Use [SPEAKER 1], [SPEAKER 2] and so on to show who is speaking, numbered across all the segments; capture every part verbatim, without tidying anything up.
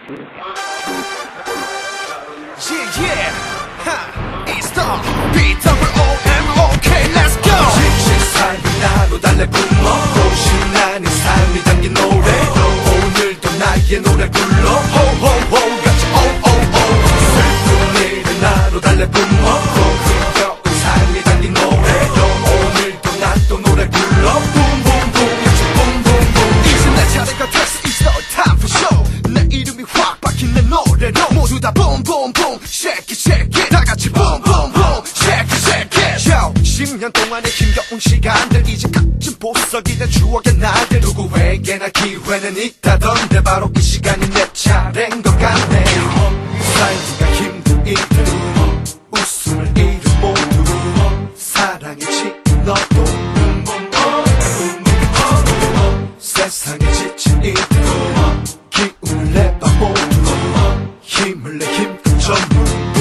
[SPEAKER 1] Yeah, yeah, ha, it's the B W O M O K, let's go. 지친 삶이 나로 달래뿜어 신나는 삶이 담긴 노래 오늘도 나의 노래 불러 호호호 같이 오오오 슬픈 일은 나로 달래뿜어 흥겨운 삶이 담긴 노래 오늘도 난 또 노래 불러 붐붐붐 붐붐붐 이제 내 차례가 됐어 It's no time for show 내 이름이 확 박힌 내 노래로 모두 다 붐붐붐 Shake it shake it 다 같이 붐붐붐 Shake it shake it Yo 십 년 동안의 힘겨운 시간들 이제 값진 보석이 된 추억의 날들 누구에게나 기회는 있다던데 바로 이 시간이 내 차례인 것 같네 살기가 힘든 이들 웃음을 잃은 모두 사랑했지 너도 세상에 지친 이들 기운을 내봐 모두 힘을 내 힘껏 전부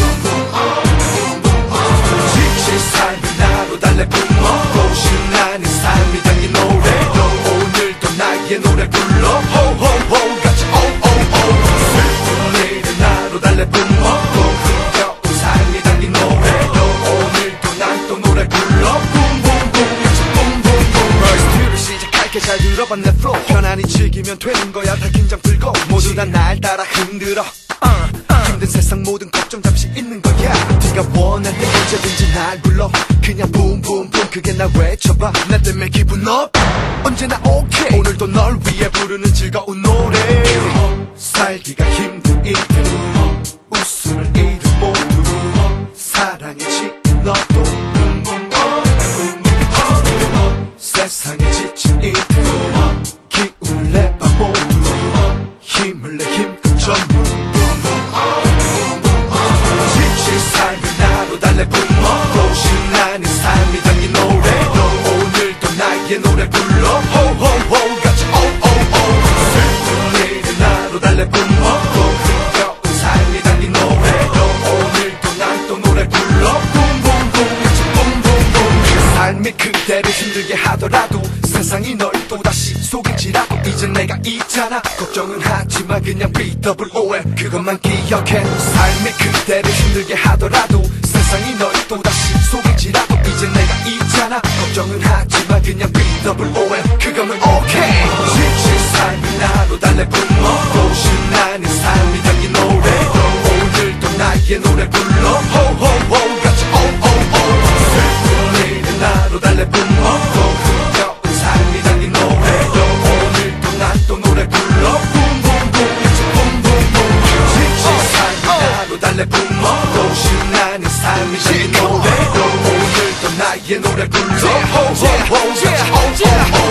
[SPEAKER 1] 지친 삶이 나로 달래뿜어 신나는 삶이 담긴 노래 오늘도 나의 노래 불러 호호호 같이 오오오 슬픈 일은 나로 달래뿜어 흥겨운 삶이 담긴 노래 오늘도 난 또 노래 불러 붐붐붐 붐붐붐 First 뷰를 시작할게 잘 들어봐 내 flow 편안히 즐기면 되는 거야 다 긴장 풀고 모두 다 날 따라 흔들어 uh, uh. 힘든 세상 모든 걱정 잠시 잊는 거야 네가 원할 때 언제든지 날 불러 그냥 붐붐붐 그게 날 외쳐봐 나 때문에 기분 업 언제나 오케이 오늘도 널 위해 부르는 즐거운 노래 살기가 힘든 이들 웃음을 잃은 모두 사랑했지 너도 세상에 지친 이들 기운을 내봐 모두 힘을 내 힘껏 전부 지친 삶이 나로 달래뿜어 신나는 삶이 담긴 노래 오늘도 나의 노래 불러 호호호 같이 오오오 슬픈 일은 나로 달래뿜어 흥겨운 삶이 담긴 노래 오늘도 난 또 노래 불러 붐붐붐 붐붐붐 삶이 그대를 힘들게 하더라도 세상이 널 또다시 속일지라도 이젠 내가 있잖아 걱정은 하지마 그냥 비 더블 오 엠 그것만 기억해 삶이 그대를 힘들게 하더라도 세상이 널 또다시 속일지라도 이젠 내가 있잖아 걱정은 하지마 그냥 비 더블 오 엠 그거면 오케이 지친 삶이 나로 달래뿜어 신나는 삶이 담긴 노래 오늘도 나의 노래 불러 호호호 같이 오오오 슬픈 일은 나로 달래뿜어 흥겨운 삶이 담긴 노래 오늘도 난 또 노래 불러 붐붐붐 붐붐붐 지친 삶이 나로 달래뿜어 신나는 삶이 담긴 노래 오늘도 나의 노래 불러 호호호 같이 오오오